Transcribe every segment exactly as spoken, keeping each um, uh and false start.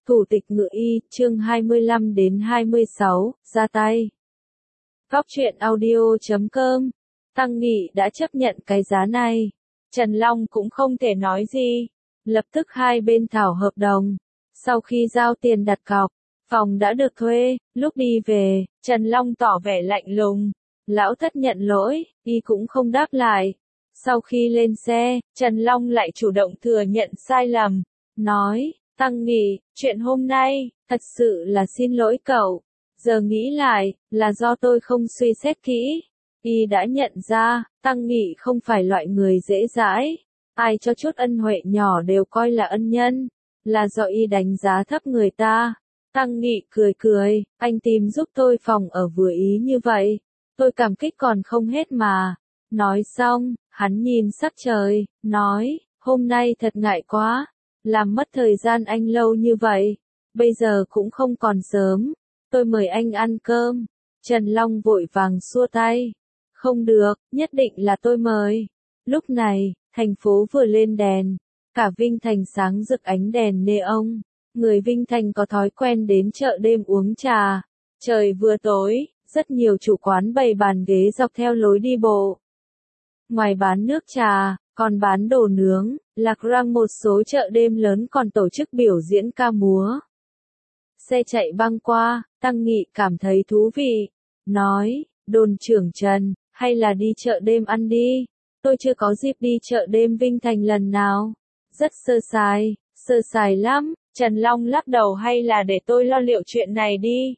Thủ tịch Ngự Y, chương hai mươi lăm đến hai mươi sáu, ra tay. Góc truyện audio chấm com. Tăng Nghị đã chấp nhận cái giá này. Trần Long cũng không thể nói gì. Lập tức hai bên thảo hợp đồng. Sau khi giao tiền đặt cọc, phòng đã được thuê. Lúc đi về, Trần Long tỏ vẻ lạnh lùng. Lão Thất nhận lỗi, y cũng không đáp lại. Sau khi lên xe, Trần Long lại chủ động thừa nhận sai lầm. Nói, Tăng Nghị, chuyện hôm nay, thật sự là xin lỗi cậu. Giờ nghĩ lại, là do tôi không suy xét kỹ. Y đã nhận ra, Tăng Nghị không phải loại người dễ dãi. Ai cho chút ân huệ nhỏ đều coi là ân nhân. Là do y đánh giá thấp người ta. Tăng Nghị cười cười, anh tìm giúp tôi phòng ở vừa ý như vậy. Tôi cảm kích còn không hết mà. Nói xong, hắn nhìn sắc trời, nói, hôm nay thật ngại quá. Làm mất thời gian anh lâu như vậy. Bây giờ cũng không còn sớm. Tôi mời anh ăn cơm. Trần Long vội vàng xua tay. Không được, nhất định là tôi mời. Lúc này, thành phố vừa lên đèn. Cả Vinh Thành sáng rực ánh đèn neon. Người Vinh Thành có thói quen đến chợ đêm uống trà. Trời vừa tối, rất nhiều chủ quán bày bàn ghế dọc theo lối đi bộ. Ngoài bán nước trà, còn bán đồ nướng, Lạc Rang một số chợ đêm lớn còn tổ chức biểu diễn ca múa. Xe chạy băng qua, Tăng Nghị cảm thấy thú vị. Nói, đồn trưởng Trần, hay là đi chợ đêm ăn đi. Tôi chưa có dịp đi chợ đêm Vinh Thành lần nào. Rất sơ sài, sơ sài lắm. Trần Long lắc đầu hay là để tôi lo liệu chuyện này đi.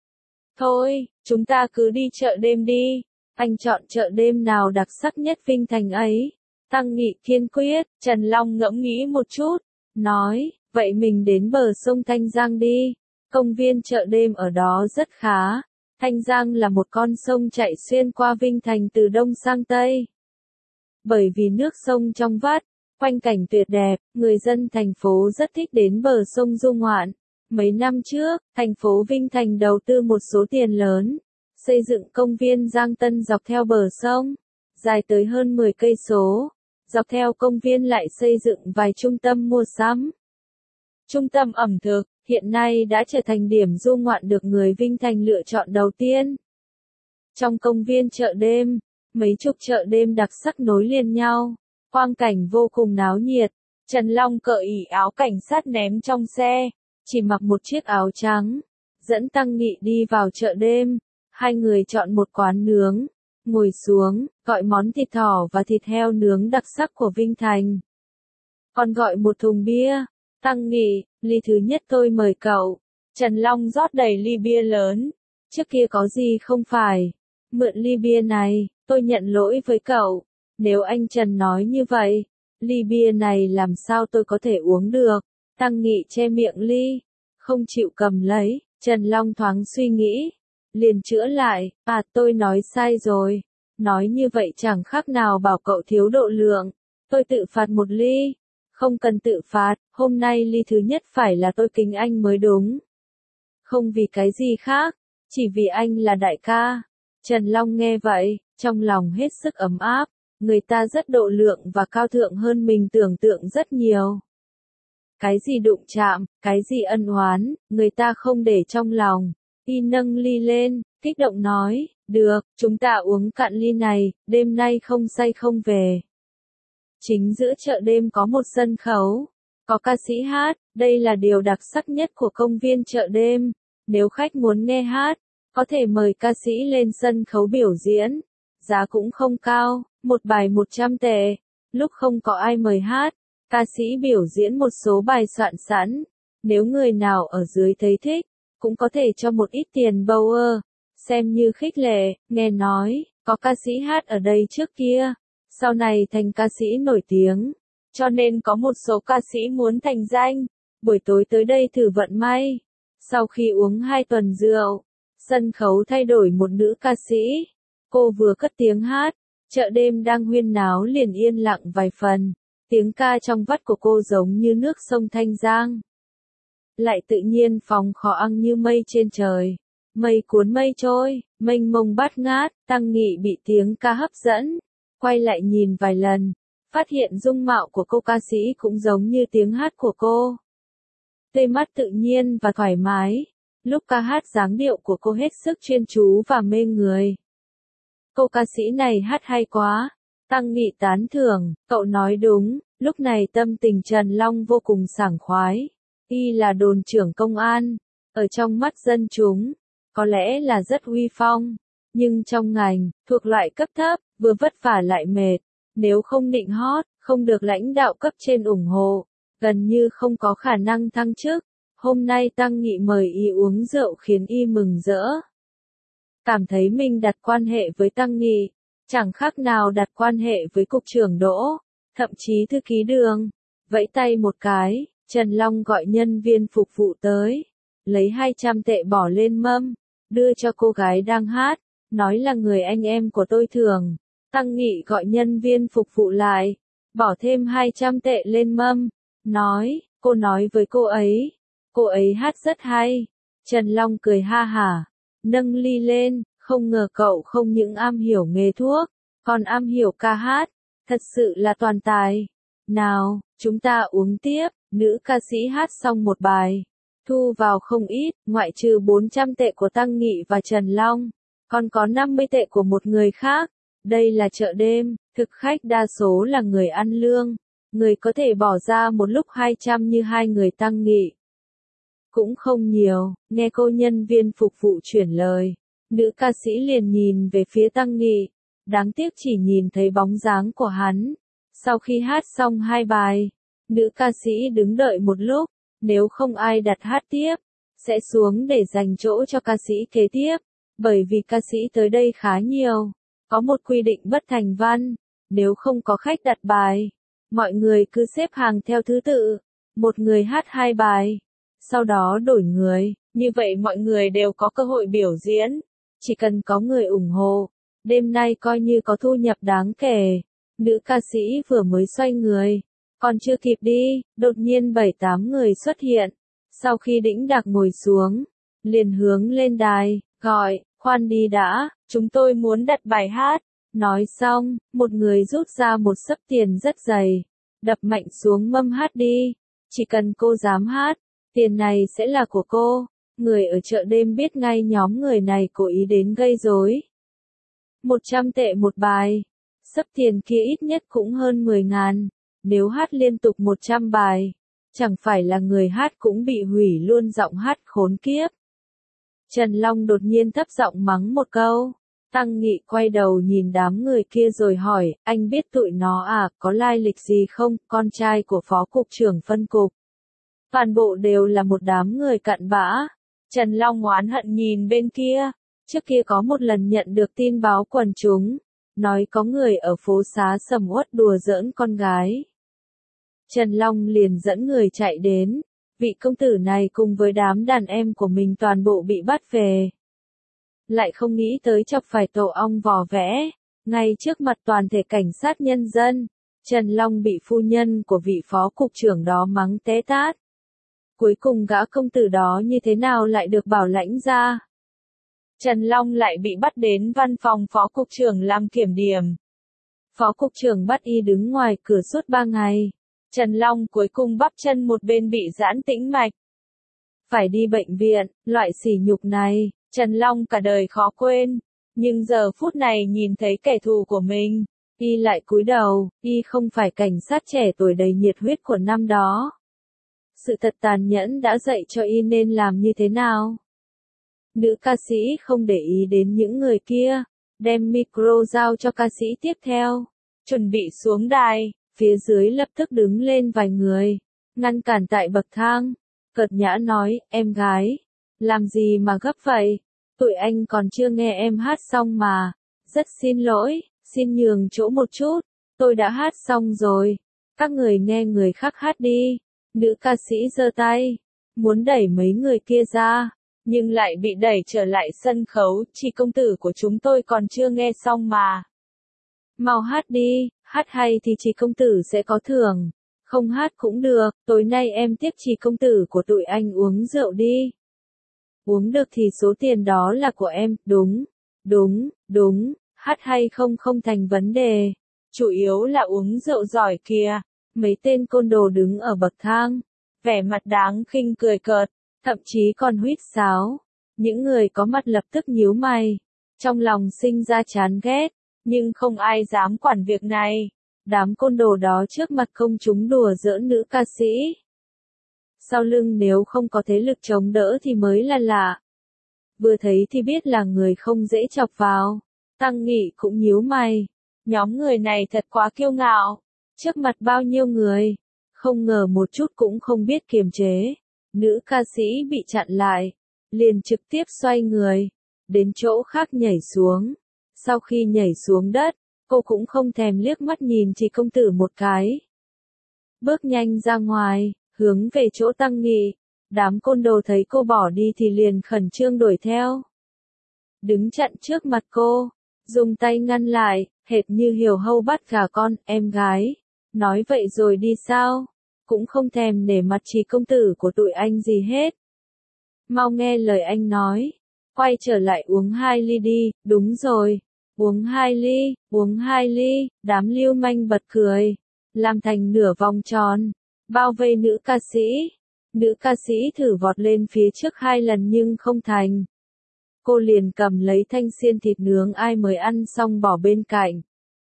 Thôi, chúng ta cứ đi chợ đêm đi. Anh chọn chợ đêm nào đặc sắc nhất Vinh Thành ấy? Tăng Nghị kiên quyết. Trần Long ngẫm nghĩ một chút. Nói, vậy mình đến bờ sông Thanh Giang đi. Công viên chợ đêm ở đó rất khá. Thanh Giang là một con sông chạy xuyên qua Vinh Thành từ đông sang tây. Bởi vì nước sông trong vắt, quanh cảnh tuyệt đẹp, người dân thành phố rất thích đến bờ sông du ngoạn. Mấy năm trước, thành phố Vinh Thành đầu tư một số tiền lớn, xây dựng công viên Giang Tân dọc theo bờ sông, dài tới hơn mười cây số. Dọc theo công viên lại xây dựng vài trung tâm mua sắm, trung tâm ẩm thực, hiện nay đã trở thành điểm du ngoạn được người Vinh Thành lựa chọn đầu tiên. Trong công viên chợ đêm, mấy chục chợ đêm đặc sắc nối liền nhau, quang cảnh vô cùng náo nhiệt. Trần Long cởi ỉ áo cảnh sát ném trong xe, chỉ mặc một chiếc áo trắng, dẫn Tăng Nghị đi vào chợ đêm. Hai người chọn một quán nướng, ngồi xuống, gọi món thịt thỏ và thịt heo nướng đặc sắc của Vinh Thành. Còn gọi một thùng bia. Tăng Nghị, ly thứ nhất tôi mời cậu. Trần Long rót đầy ly bia lớn. Trước kia có gì không phải. Mượn ly bia này, tôi nhận lỗi với cậu. Nếu anh Trần nói như vậy, ly bia này làm sao tôi có thể uống được? Tăng Nghị che miệng ly, không chịu cầm lấy. Trần Long thoáng suy nghĩ, liền chữa lại, à tôi nói sai rồi. Nói như vậy chẳng khác nào bảo cậu thiếu độ lượng. Tôi tự phạt một ly. Không cần tự phạt, hôm nay ly thứ nhất phải là tôi kính anh mới đúng. Không vì cái gì khác, chỉ vì anh là đại ca. Trần Long nghe vậy, trong lòng hết sức ấm áp. Người ta rất độ lượng và cao thượng hơn mình tưởng tượng rất nhiều. Cái gì đụng chạm, cái gì ân oán, người ta không để trong lòng. Y nâng ly lên, kích động nói, được, chúng ta uống cạn ly này, đêm nay không say không về. Chính giữa chợ đêm có một sân khấu, có ca sĩ hát, đây là điều đặc sắc nhất của công viên chợ đêm. Nếu khách muốn nghe hát, có thể mời ca sĩ lên sân khấu biểu diễn. Giá cũng không cao, một bài một trăm tệ. Lúc không có ai mời hát, ca sĩ biểu diễn một số bài soạn sẵn. Nếu người nào ở dưới thấy thích, cũng có thể cho một ít tiền bầu ơ, xem như khích lệ. Nghe nói, có ca sĩ hát ở đây trước kia, sau này thành ca sĩ nổi tiếng, cho nên có một số ca sĩ muốn thành danh, buổi tối tới đây thử vận may. Sau khi uống hai tuần rượu, sân khấu thay đổi một nữ ca sĩ. Cô vừa cất tiếng hát, chợ đêm đang huyên náo liền yên lặng vài phần. Tiếng ca trong vắt của cô giống như nước sông Thanh Giang. Lại tự nhiên phóng khó ăn như mây trên trời. Mây cuốn mây trôi, mênh mông bát ngát. Tăng Nghị bị tiếng ca hấp dẫn, quay lại nhìn vài lần, phát hiện dung mạo của cô ca sĩ cũng giống như tiếng hát của cô. tê mắt tự nhiên và thoải mái. Lúc ca hát dáng điệu của cô hết sức chuyên chú và mê người. Cô ca sĩ này hát hay quá. Tăng Nghị tán thưởng, cậu nói đúng, lúc này tâm tình Trần Long vô cùng sảng khoái. Y là đồn trưởng công an, ở trong mắt dân chúng, có lẽ là rất uy phong, nhưng trong ngành, thuộc loại cấp thấp, vừa vất vả lại mệt, nếu không nịnh hót, không được lãnh đạo cấp trên ủng hộ, gần như không có khả năng thăng chức. Hôm nay Tăng Nghị mời y uống rượu khiến y mừng rỡ. Cảm thấy mình đặt quan hệ với Tăng Nghị, chẳng khác nào đặt quan hệ với cục trưởng Đỗ, thậm chí thư ký Đường. Vẫy tay một cái, Trần Long gọi nhân viên phục vụ tới, lấy hai trăm tệ bỏ lên mâm, đưa cho cô gái đang hát, nói là người anh em của tôi thường. Tăng Nghị gọi nhân viên phục vụ lại, bỏ thêm hai trăm tệ lên mâm, nói, cô nói với cô ấy, cô ấy hát rất hay. Trần Long cười ha hả, nâng ly lên, không ngờ cậu không những am hiểu nghề thuốc, còn am hiểu ca hát, thật sự là toàn tài. Nào, chúng ta uống tiếp. Nữ ca sĩ hát xong một bài, thu vào không ít, ngoại trừ bốn trăm tệ của Tăng Nghị và Trần Long, còn có năm mươi tệ của một người khác. Đây là chợ đêm, thực khách đa số là người ăn lương, người có thể bỏ ra một lúc hai trăm như hai người Tăng Nghị. Cũng không nhiều, nghe cô nhân viên phục vụ chuyển lời, nữ ca sĩ liền nhìn về phía Tăng Nghị, đáng tiếc chỉ nhìn thấy bóng dáng của hắn. Sau khi hát xong hai bài, nữ ca sĩ đứng đợi một lúc, nếu không ai đặt hát tiếp, sẽ xuống để dành chỗ cho ca sĩ kế tiếp, bởi vì ca sĩ tới đây khá nhiều. Có một quy định bất thành văn, nếu không có khách đặt bài, mọi người cứ xếp hàng theo thứ tự, một người hát hai bài, sau đó đổi người, như vậy mọi người đều có cơ hội biểu diễn, chỉ cần có người ủng hộ, đêm nay coi như có thu nhập đáng kể. Nữ ca sĩ vừa mới xoay người, còn chưa kịp đi, đột nhiên bảy tám người xuất hiện, sau khi đĩnh đạc ngồi xuống, liền hướng lên đài, gọi, khoan đi đã, chúng tôi muốn đặt bài hát. Nói xong, một người rút ra một xấp tiền rất dày, đập mạnh xuống mâm hát đi, chỉ cần cô dám hát, tiền này sẽ là của cô. Người ở chợ đêm biết ngay nhóm người này cố ý đến gây rối. một trăm tệ một bài, xấp tiền kia ít nhất cũng hơn mười ngàn, nếu hát liên tục một trăm bài, chẳng phải là người hát cũng bị hủy luôn giọng hát khốn kiếp. Trần Long đột nhiên thấp giọng mắng một câu. Tăng Nghị quay đầu nhìn đám người kia rồi hỏi, anh biết tụi nó à, có lai lịch gì không, con trai của phó cục trưởng phân cục. Toàn bộ đều là một đám người cặn bã. Trần Long oán hận nhìn bên kia, trước kia có một lần nhận được tin báo quần chúng, nói có người ở phố xá sầm uất đùa giỡn con gái. Trần Long liền dẫn người chạy đến, vị công tử này cùng với đám đàn em của mình toàn bộ bị bắt về. Lại không nghĩ tới chọc phải tổ ong vò vẽ, ngay trước mặt toàn thể cảnh sát nhân dân, Trần Long bị phu nhân của vị phó cục trưởng đó mắng té tát. Cuối cùng gã công tử đó như thế nào lại được bảo lãnh ra? Trần Long lại bị bắt đến văn phòng phó cục trưởng làm kiểm điểm. Phó cục trưởng bắt y đứng ngoài cửa suốt ba ngày. Trần Long cuối cùng bắp chân một bên bị giãn tĩnh mạch. Phải đi bệnh viện, loại sỉ nhục này, Trần Long cả đời khó quên. Nhưng giờ phút này nhìn thấy kẻ thù của mình, y lại cúi đầu, y không phải cảnh sát trẻ tuổi đầy nhiệt huyết của năm đó. Sự thật tàn nhẫn đã dạy cho y nên làm như thế nào. Nữ ca sĩ không để ý đến những người kia, đem micro giao cho ca sĩ tiếp theo, chuẩn bị xuống đài, phía dưới lập tức đứng lên vài người, ngăn cản tại bậc thang, cợt nhã nói, em gái, làm gì mà gấp vậy, tụi anh còn chưa nghe em hát xong mà, rất xin lỗi, xin nhường chỗ một chút, tôi đã hát xong rồi, các người nghe người khác hát đi. Nữ ca sĩ giơ tay, muốn đẩy mấy người kia ra, nhưng lại bị đẩy trở lại sân khấu, chị công tử của chúng tôi còn chưa nghe xong mà. Mau hát đi, hát hay thì chị công tử sẽ có thưởng, không hát cũng được, tối nay em tiếp chị công tử của tụi anh uống rượu đi. Uống được thì số tiền đó là của em, đúng, đúng, đúng, hát hay không không thành vấn đề, chủ yếu là uống rượu giỏi kìa. Mấy tên côn đồ đứng ở bậc thang, vẻ mặt đáng khinh cười cợt, thậm chí còn huýt sáo. Những người có mặt lập tức nhíu mày, trong lòng sinh ra chán ghét, nhưng không ai dám quản việc này. Đám côn đồ đó trước mặt công chúng đùa giỡn nữ ca sĩ. Sau lưng nếu không có thế lực chống đỡ thì mới là lạ. Vừa thấy thì biết là người không dễ chọc vào. Tăng Nghị cũng nhíu mày. Nhóm người này thật quá kiêu ngạo. Trước mặt bao nhiêu người. Không ngờ một chút cũng không biết kiềm chế. Nữ ca sĩ bị chặn lại. Liền trực tiếp xoay người. Đến chỗ khác nhảy xuống. Sau khi nhảy xuống đất, cô cũng không thèm liếc mắt nhìn Trì công tử một cái. Bước nhanh ra ngoài, hướng về chỗ Tăng Nghị. Đám côn đồ thấy cô bỏ đi thì liền khẩn trương đuổi theo. Đứng chặn trước mặt cô, dùng tay ngăn lại, hệt như hiểu hâu bắt gà con, em gái. Nói vậy rồi đi sao? Cũng không thèm nể mặt Trì công tử của tụi anh gì hết. Mau nghe lời anh nói. Quay trở lại uống hai ly đi, đúng rồi. Uống hai ly, uống hai ly, đám lưu manh bật cười. Làm thành nửa vòng tròn. Bao vây nữ ca sĩ. Nữ ca sĩ thử vọt lên phía trước hai lần nhưng không thành. Cô liền cầm lấy thanh xiên thịt nướng ai mới ăn xong bỏ bên cạnh.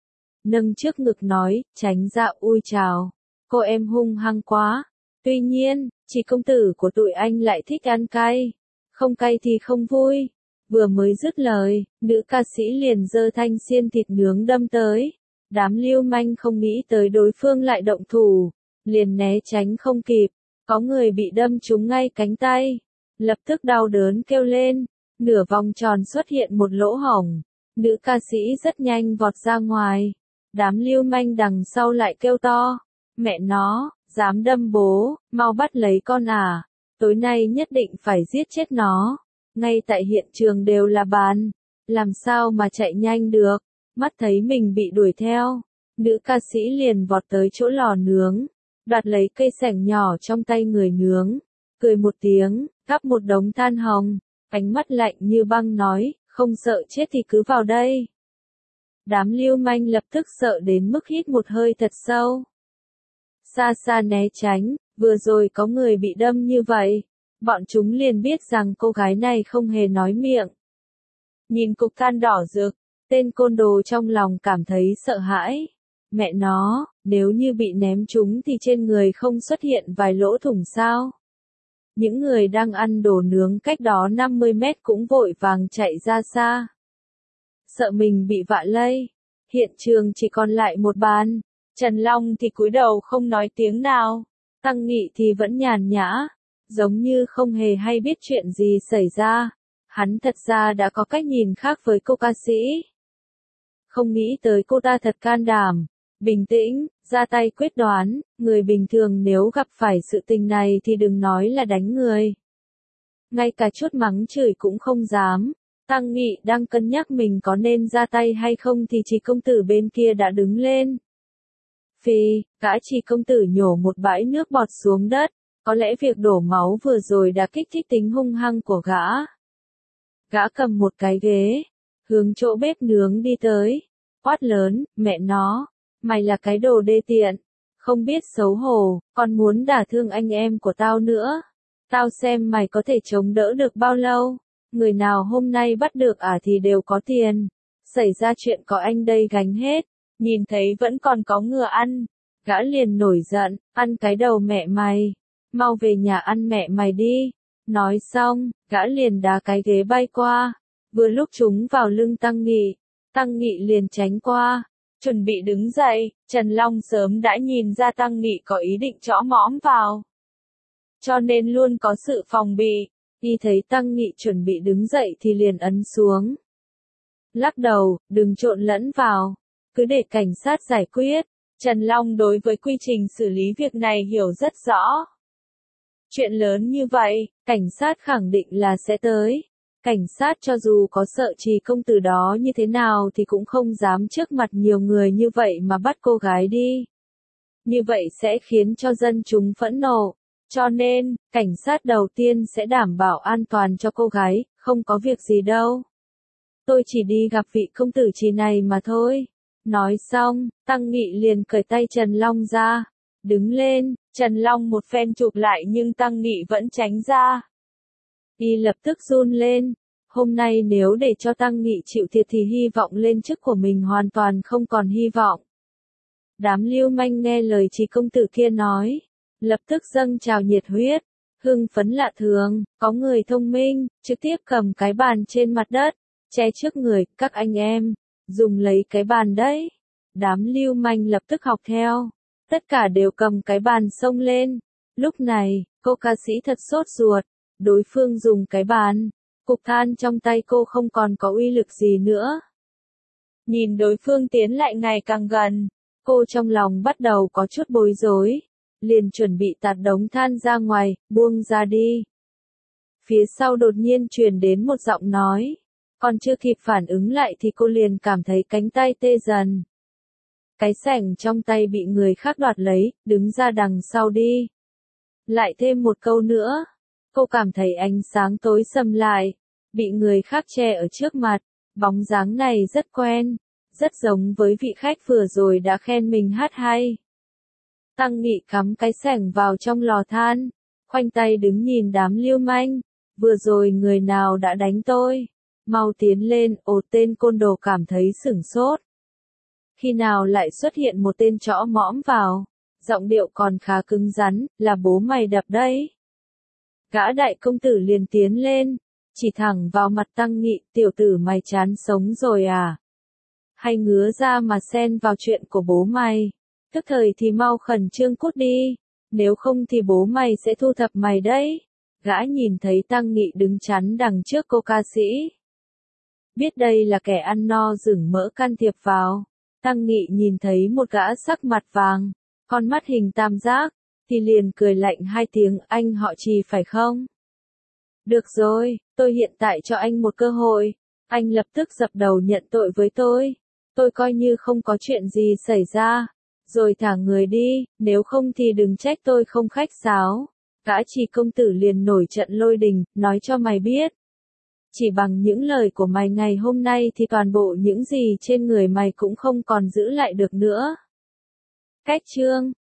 Nâng trước ngực nói, tránh ra ui chào. Cô em hung hăng quá. Tuy nhiên, Trì công tử của tụi anh lại thích ăn cay. Không cay thì không vui. Vừa mới dứt lời, nữ ca sĩ liền giơ thanh xiên thịt nướng đâm tới. Đám lưu manh không nghĩ tới đối phương lại động thủ. Liền né tránh không kịp. Có người bị đâm trúng ngay cánh tay. Lập tức đau đớn kêu lên. Nửa vòng tròn xuất hiện một lỗ hổng. Nữ ca sĩ rất nhanh vọt ra ngoài. Đám lưu manh đằng sau lại kêu to. Mẹ nó, dám đâm bố, mau bắt lấy con à. Tối nay nhất định phải giết chết nó. Ngay tại hiện trường đều là bàn. Làm sao mà chạy nhanh được. Mắt thấy mình bị đuổi theo. Nữ ca sĩ liền vọt tới chỗ lò nướng. Đoạt lấy cây sẻng nhỏ trong tay người nướng. Cười một tiếng, gắp một đống than hồng. Ánh mắt lạnh như băng nói, không sợ chết thì cứ vào đây. Đám lưu manh lập tức sợ đến mức hít một hơi thật sâu. Xa xa né tránh, vừa rồi có người bị đâm như vậy. Bọn chúng liền biết rằng cô gái này không hề nói miệng. Nhìn cục than đỏ rực, tên côn đồ trong lòng cảm thấy sợ hãi. Mẹ nó, nếu như bị ném trúng thì trên người không xuất hiện vài lỗ thủng sao? Những người đang ăn đồ nướng cách đó năm mươi mét cũng vội vàng chạy ra xa. Sợ mình bị vạ lây. Hiện trường chỉ còn lại một bàn. Trần Long thì cúi đầu không nói tiếng nào. Tăng Nghị thì vẫn nhàn nhã. Giống như không hề hay biết chuyện gì xảy ra. Hắn thật ra đã có cách nhìn khác với cô ca sĩ. Không nghĩ tới cô ta thật can đảm. Bình tĩnh, ra tay quyết đoán, người bình thường nếu gặp phải sự tình này thì đừng nói là đánh người. Ngay cả chút mắng chửi cũng không dám. Tăng Nghị đang cân nhắc mình có nên ra tay hay không thì Trì công tử bên kia đã đứng lên. Phi, gã Trì công tử nhổ một bãi nước bọt xuống đất, có lẽ việc đổ máu vừa rồi đã kích thích tính hung hăng của gã. Gã cầm một cái ghế, hướng chỗ bếp nướng đi tới, quát lớn, mẹ nó. Mày là cái đồ đê tiện, không biết xấu hổ, còn muốn đả thương anh em của tao nữa. Tao xem mày có thể chống đỡ được bao lâu. Người nào hôm nay bắt được à thì đều có tiền. Xảy ra chuyện có anh đây gánh hết. Nhìn thấy vẫn còn có ngựa ăn. Gã liền nổi giận, ăn cái đầu mẹ mày. Mau về nhà ăn mẹ mày đi. Nói xong, gã liền đá cái ghế bay qua. Vừa lúc chúng vào lưng Tăng Nghị. Tăng Nghị liền tránh qua. Chuẩn bị đứng dậy, Trần Long sớm đã nhìn ra Tăng Nghị có ý định chõ mõm vào. Cho nên luôn có sự phòng bị, y thấy Tăng Nghị chuẩn bị đứng dậy thì liền ấn xuống. Lắc đầu, đừng trộn lẫn vào, cứ để cảnh sát giải quyết. Trần Long đối với quy trình xử lý việc này hiểu rất rõ. Chuyện lớn như vậy, cảnh sát khẳng định là sẽ tới. Cảnh sát cho dù có sợ Trì công tử đó như thế nào thì cũng không dám trước mặt nhiều người như vậy mà bắt cô gái đi. Như vậy sẽ khiến cho dân chúng phẫn nộ. Cho nên, cảnh sát đầu tiên sẽ đảm bảo an toàn cho cô gái, không có việc gì đâu. Tôi chỉ đi gặp vị công tử Trì này mà thôi. Nói xong, Tăng Nghị liền cởi tay Trần Long ra. Đứng lên, Trần Long một phen chụp lại nhưng Tăng Nghị vẫn tránh ra. Y lập tức run lên. Hôm nay nếu để cho Tăng Nghị chịu thiệt thì hy vọng lên chức của mình hoàn toàn không còn hy vọng. Đám lưu manh nghe lời Trí công tử kia nói, lập tức dâng trào nhiệt huyết, hưng phấn lạ thường, có người thông minh, trực tiếp cầm cái bàn trên mặt đất, che trước người, các anh em, dùng lấy cái bàn đấy. Đám lưu manh lập tức học theo, tất cả đều cầm cái bàn xông lên. Lúc này, cô ca sĩ thật sốt ruột, đối phương dùng cái bàn, cục than trong tay cô không còn có uy lực gì nữa. Nhìn đối phương tiến lại ngày càng gần, cô trong lòng bắt đầu có chút bối rối, liền chuẩn bị tạt đống than ra ngoài, buông ra đi. Phía sau đột nhiên truyền đến một giọng nói, còn chưa kịp phản ứng lại thì cô liền cảm thấy cánh tay tê dần. Cái sẻng trong tay bị người khác đoạt lấy, đứng ra đằng sau đi. Lại thêm một câu nữa, cô cảm thấy ánh sáng tối sầm lại, bị người khác che ở trước mặt, bóng dáng này rất quen, rất giống với vị khách vừa rồi đã khen mình hát hay. Tăng Nghị cắm cái sẻng vào trong lò than, khoanh tay đứng nhìn đám lưu manh, vừa rồi người nào đã đánh tôi, mau tiến lên. Ồ, tên côn đồ cảm thấy sửng sốt. Khi nào lại xuất hiện một tên trõ mõm vào, giọng điệu còn khá cứng rắn, là bố mày đập đấy. Gã đại công tử liền tiến lên, chỉ thẳng vào mặt Tăng Nghị, tiểu tử mày chán sống rồi à? Hay ngứa ra mà xen vào chuyện của bố mày? Tức thời thì mau khẩn trương cút đi, nếu không thì bố mày sẽ thu thập mày đấy. Gã nhìn thấy Tăng Nghị đứng chắn đằng trước cô ca sĩ. Biết đây là kẻ ăn no rừng mỡ can thiệp vào. Tăng Nghị nhìn thấy một gã sắc mặt vàng, con mắt hình tam giác, thì liền cười lạnh hai tiếng, anh họ Trì phải không? Được rồi, tôi hiện tại cho anh một cơ hội, anh lập tức dập đầu nhận tội với tôi, tôi coi như không có chuyện gì xảy ra, rồi thả người đi, nếu không thì đừng trách tôi không khách sáo. Gã Trì công tử liền nổi trận lôi đình, nói cho mày biết. Chỉ bằng những lời của mày ngày hôm nay thì toàn bộ những gì trên người mày cũng không còn giữ lại được nữa. Cách chương